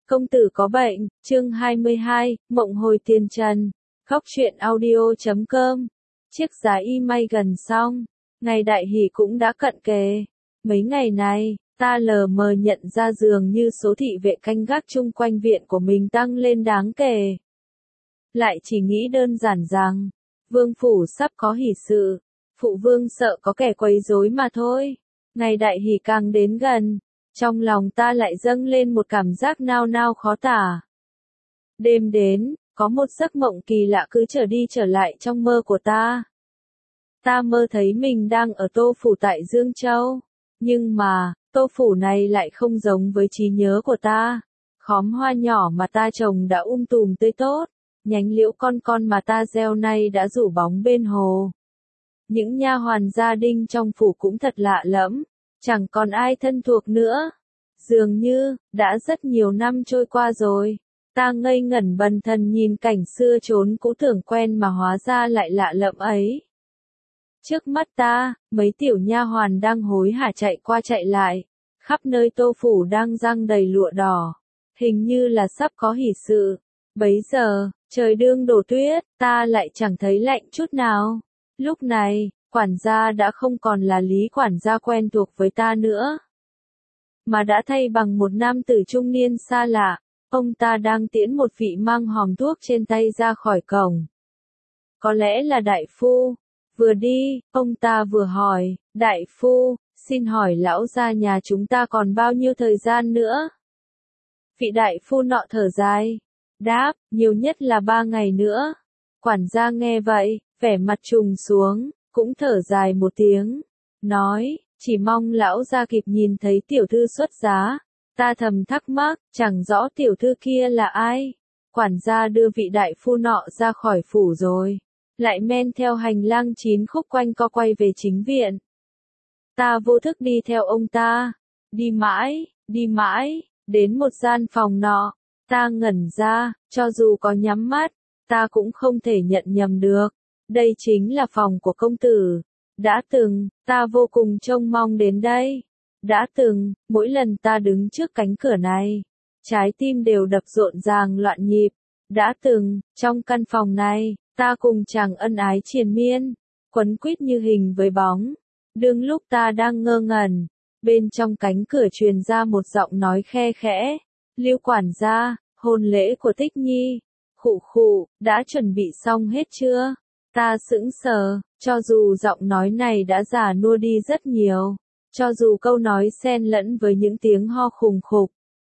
Công tử có bệnh, chương 22, mộng hồi tiền trần. Khóc chuyện audio.com. Chiếc giá y may gần xong, ngày đại hỷ cũng đã cận kề. Mấy ngày này, ta lờ mờ nhận ra dường như số thị vệ canh gác chung quanh viện của mình tăng lên đáng kể. Lại chỉ nghĩ đơn giản rằng, vương phủ sắp có hỷ sự, phụ vương sợ có kẻ quấy rối mà thôi. Ngày đại hỷ càng đến gần, trong lòng ta lại dâng lên một cảm giác nao nao khó tả. Đêm đến, có một giấc mộng kỳ lạ cứ trở đi trở lại trong mơ của ta. Ta mơ thấy mình đang ở Tô Phủ tại Dương Châu. Nhưng mà, Tô Phủ này lại không giống với trí nhớ của ta. Khóm hoa nhỏ mà ta trồng đã tùm tươi tốt. Nhánh liễu con mà ta gieo nay đã rủ bóng bên hồ. Những nha hoàn gia đình trong phủ cũng thật lạ lẫm. Chẳng còn ai thân thuộc nữa. Dường như, đã rất nhiều năm trôi qua rồi. Ta ngây ngẩn bần thần nhìn cảnh xưa chốn cũ tưởng quen mà hóa ra lại lạ lẫm ấy. Trước mắt ta, mấy tiểu nha hoàn đang hối hả chạy qua chạy lại. Khắp nơi Tô Phủ đang giăng đầy lụa đỏ. Hình như là sắp có hỷ sự. Bấy giờ, trời đương đổ tuyết, ta lại chẳng thấy lạnh chút nào. Lúc này, quản gia đã không còn là Lý quản gia quen thuộc với ta nữa, mà đã thay bằng một nam tử trung niên xa lạ. Ông ta đang tiễn một vị mang hòm thuốc trên tay ra khỏi cổng. Có lẽ là đại phu. Vừa đi, ông ta vừa hỏi, đại phu, xin hỏi lão gia nhà chúng ta còn bao nhiêu thời gian nữa? Vị đại phu nọ thở dài, đáp, nhiều nhất là 3 ngày nữa. Quản gia nghe vậy, vẻ mặt trùng xuống, cũng thở dài một tiếng, nói, chỉ mong lão gia kịp nhìn thấy tiểu thư xuất giá. Ta thầm thắc mắc, chẳng rõ tiểu thư kia là ai. Quản gia đưa vị đại phu nọ ra khỏi phủ rồi, lại men theo hành lang 9 khúc quanh co quay về chính viện. Ta vô thức đi theo ông ta, đi mãi, đến một gian phòng nọ. Ta ngẩn ra, cho dù có nhắm mắt, ta cũng không thể nhận nhầm được. Đây chính là phòng của công tử. Đã từng, ta vô cùng trông mong đến đây. Đã từng, mỗi lần ta đứng trước cánh cửa này, trái tim đều đập rộn ràng loạn nhịp. Đã từng, trong căn phòng này, ta cùng chàng ân ái triền miên, quấn quýt như hình với bóng. Đương lúc ta đang ngơ ngẩn, bên trong cánh cửa truyền ra một giọng nói khe khẽ, Lưu quản gia, hôn lễ của Tích Nhi, khụ, đã chuẩn bị xong hết chưa? Ta sững sờ, cho dù giọng nói này đã già nua đi rất nhiều. Cho dù câu nói xen lẫn với những tiếng ho khùng khục,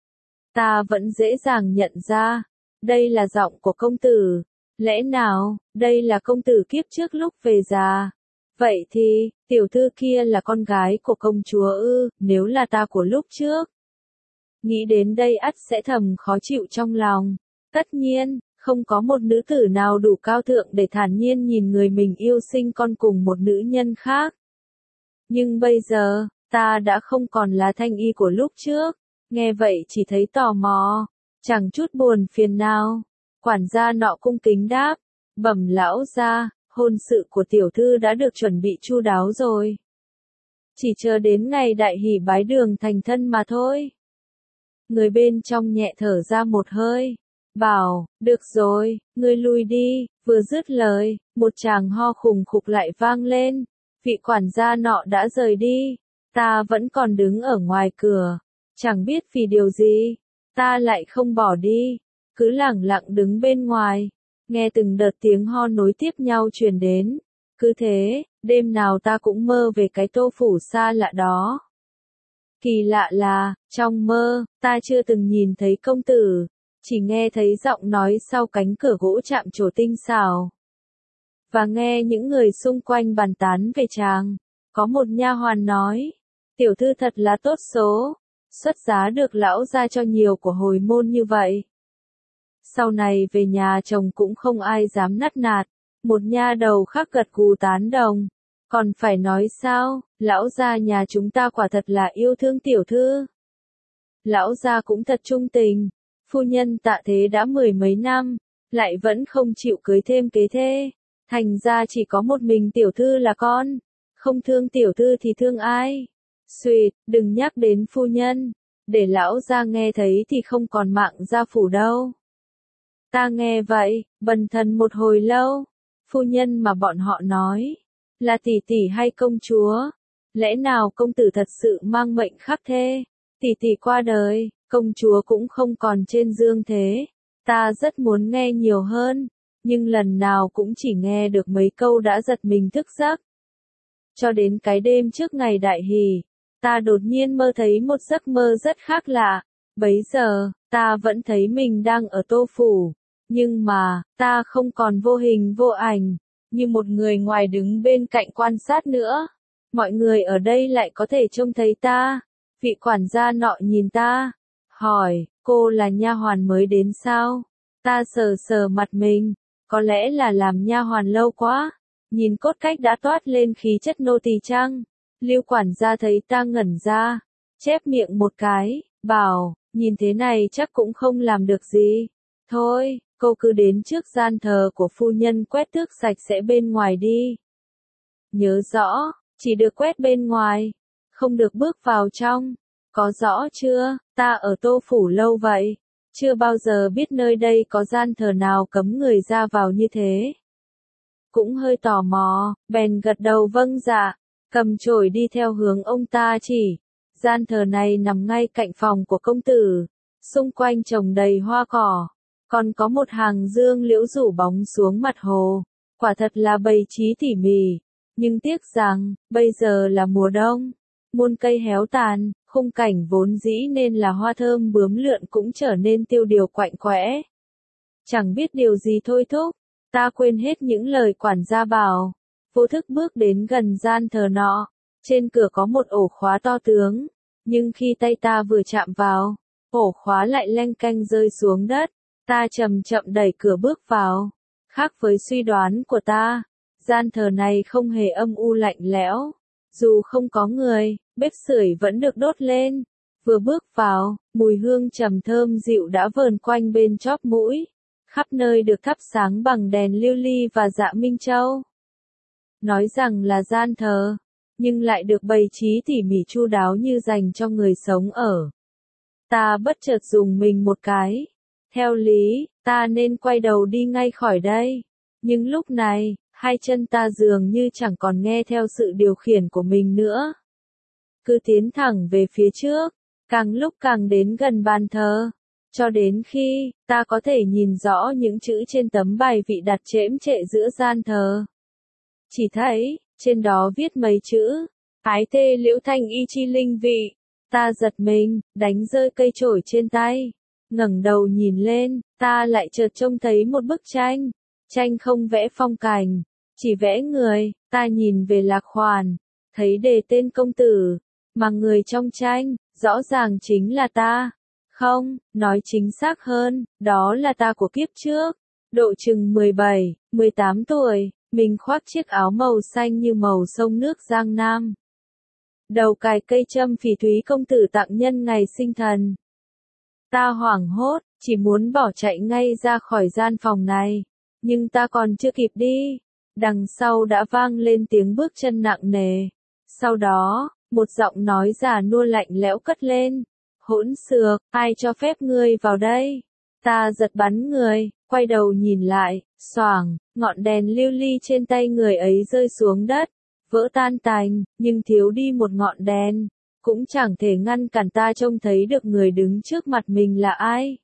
ta vẫn dễ dàng nhận ra, đây là giọng của công tử. Lẽ nào, đây là công tử kiếp trước lúc về già? Vậy thì, tiểu thư kia là con gái của công chúa ư? Nếu là ta của lúc trước, nghĩ đến đây ắt sẽ thầm khó chịu trong lòng. Tất nhiên, không có một nữ tử nào đủ cao thượng để thản nhiên nhìn người mình yêu sinh con cùng một nữ nhân khác. Nhưng bây giờ, ta đã không còn là Thanh Y của lúc trước. Nghe vậy chỉ thấy tò mò, chẳng chút buồn phiền nào. Quản gia nọ cung kính đáp, bẩm lão gia, hôn sự của tiểu thư đã được chuẩn bị chu đáo rồi. Chỉ chờ đến ngày đại hỷ bái đường thành thân mà thôi. Người bên trong nhẹ thở ra một hơi, bảo, được rồi, ngươi lui đi. Vừa dứt lời, một tràng ho khùng khục lại vang lên. Vị quản gia nọ đã rời đi. Ta vẫn còn đứng ở ngoài cửa. Chẳng biết vì điều gì, ta lại không bỏ đi. Cứ lẳng lặng đứng bên ngoài. Nghe từng đợt tiếng ho nối tiếp nhau truyền đến. Cứ thế, đêm nào ta cũng mơ về cái Tô Phủ xa lạ đó. Kỳ lạ là, trong mơ, ta chưa từng nhìn thấy công tử. Chỉ nghe thấy giọng nói sau cánh cửa gỗ chạm trổ tinh xảo. Và nghe những người xung quanh bàn tán về chàng. Có một nha hoàn nói, tiểu thư thật là tốt số, xuất giá được lão gia cho nhiều của hồi môn như vậy. Sau này về nhà chồng cũng không ai dám nắt nạt. Một nha đầu khác gật gù tán đồng. Còn phải nói sao, lão gia nhà chúng ta quả thật là yêu thương tiểu thư. Lão gia cũng thật trung tình. Phu nhân tạ thế đã 10 mấy năm, lại vẫn không chịu cưới thêm kế thê. Thành ra chỉ có một mình tiểu thư là con. Không thương tiểu thư thì thương ai? Xuyệt, đừng nhắc đến phu nhân. để lão gia nghe thấy thì không còn mạng gia phủ đâu. Ta nghe vậy, bần thần một hồi lâu, phu nhân mà bọn họ nói, là tỷ tỷ hay công chúa? Lẽ nào công tử thật sự mang mệnh khắc thê? Tỷ tỷ qua đời, công chúa cũng không còn trên dương thế. Ta rất muốn nghe nhiều hơn, nhưng lần nào cũng chỉ nghe được mấy câu đã giật mình thức giấc. Cho đến cái đêm trước ngày đại hỷ, ta đột nhiên mơ thấy một giấc mơ rất khác lạ. Bấy giờ, ta vẫn thấy mình đang ở Tô Phủ, nhưng mà, ta không còn vô hình vô ảnh, như một người ngoài đứng bên cạnh quan sát nữa. Mọi người ở đây lại có thể trông thấy ta. Vị quản gia nọ nhìn ta, hỏi, cô là nha hoàn mới đến sao? Ta sờ sờ mặt mình, có lẽ là làm nha hoàn lâu quá, nhìn cốt cách đã toát lên khí chất nô tỳ chăng? Lưu quản gia thấy ta ngẩn ra, chép miệng một cái, bảo, nhìn thế này chắc cũng không làm được gì. Thôi, cô cứ đến trước gian thờ của phu nhân quét tước sạch sẽ bên ngoài đi. Nhớ rõ, chỉ được quét bên ngoài, không được bước vào trong. Có rõ chưa? Ta ở Tô Phủ lâu vậy, chưa bao giờ biết nơi đây có gian thờ nào cấm người ra vào như thế. Cũng hơi tò mò, bèn gật đầu vâng dạ, cầm chổi đi theo hướng ông ta chỉ. Gian thờ này nằm ngay cạnh phòng của công tử, xung quanh trồng đầy hoa cỏ, còn có một hàng dương liễu rủ bóng xuống mặt hồ, quả thật là bày trí tỉ mỉ, nhưng tiếc rằng, bây giờ là mùa đông, muôn cây héo tàn, khung cảnh vốn dĩ nên là hoa thơm bướm lượn cũng trở nên tiêu điều quạnh quẽ. Chẳng biết điều gì thôi thúc, ta quên hết những lời quản gia bảo, vô thức bước đến gần gian thờ nọ, trên cửa có một ổ khóa to tướng, nhưng khi tay ta vừa chạm vào, ổ khóa lại leng keng rơi xuống đất, ta chậm chậm đẩy cửa bước vào. Khác với suy đoán của ta, gian thờ này không hề âm u lạnh lẽo, dù không có người, bếp sưởi vẫn được đốt lên. Vừa bước vào, mùi hương trầm thơm dịu đã vờn quanh bên chóp mũi, khắp nơi được thắp sáng bằng đèn lưu ly và dạ minh châu. Nói rằng là gian thờ, nhưng lại được bày trí tỉ mỉ chu đáo như dành cho người sống ở. Ta bất chợt dùng mình một cái. Theo lý, ta nên quay đầu đi ngay khỏi đây. Nhưng lúc này, hai chân ta dường như chẳng còn nghe theo sự điều khiển của mình nữa. Cứ tiến thẳng về phía trước, càng lúc càng đến gần bàn thờ, cho đến khi, ta có thể nhìn rõ những chữ trên tấm bài vị đặt chễm chệ giữa gian thờ. Chỉ thấy, trên đó viết mấy chữ, ái thê liễu thanh y chi linh vị. Ta giật mình, đánh rơi cây chổi trên tay. Ngẩng đầu nhìn lên, ta lại chợt trông thấy một bức tranh. Tranh không vẽ phong cảnh, chỉ vẽ người. Ta nhìn về lạc khoản, thấy đề tên công tử, mà người trong tranh, rõ ràng chính là ta. Không, nói chính xác hơn, đó là ta của kiếp trước. Độ chừng 17, 18 tuổi, mình khoác chiếc áo màu xanh như màu sông nước Giang Nam. Đầu cài cây châm phỉ thúy công tử tặng nhân ngày sinh thần. Ta hoảng hốt, chỉ muốn bỏ chạy ngay ra khỏi gian phòng này. Nhưng ta còn chưa kịp đi. Đằng sau đã vang lên tiếng bước chân nặng nề. Sau đó, một giọng nói già nua lạnh lẽo cất lên. Hỗn xược, ai cho phép ngươi vào đây? Ta giật bắn người, quay đầu nhìn lại, xoảng, ngọn đèn lưu ly trên tay người ấy rơi xuống đất, vỡ tan tành, nhưng thiếu đi một ngọn đèn, cũng chẳng thể ngăn cản ta trông thấy được người đứng trước mặt mình là ai.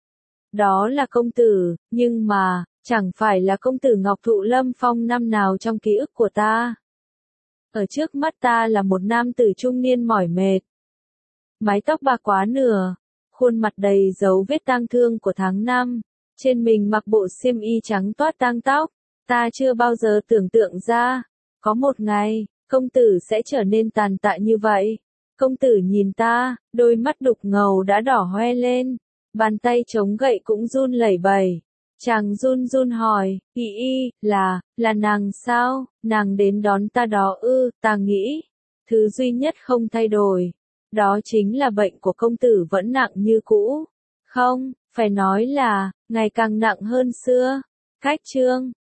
Đó là công tử, nhưng mà, chẳng phải là công tử Ngọc Thụ Lâm Phong năm nào trong ký ức của ta. Ở trước mắt ta là một nam tử trung niên mỏi mệt. Mái tóc bạc quá nửa, khuôn mặt đầy dấu vết tang thương của tháng năm, trên mình mặc bộ xiêm y trắng toát tang tóc. Ta chưa bao giờ tưởng tượng ra, có một ngày, công tử sẽ trở nên tàn tạ như vậy. Công tử nhìn ta, đôi mắt đục ngầu đã đỏ hoe lên, bàn tay chống gậy cũng run lẩy bẩy. Chàng run run hỏi, là nàng sao, nàng đến đón ta đó ư? Ta nghĩ, thứ duy nhất không thay đổi, đó chính là bệnh của công tử vẫn nặng như cũ. Không, phải nói là, ngày càng nặng hơn xưa. Khách trương,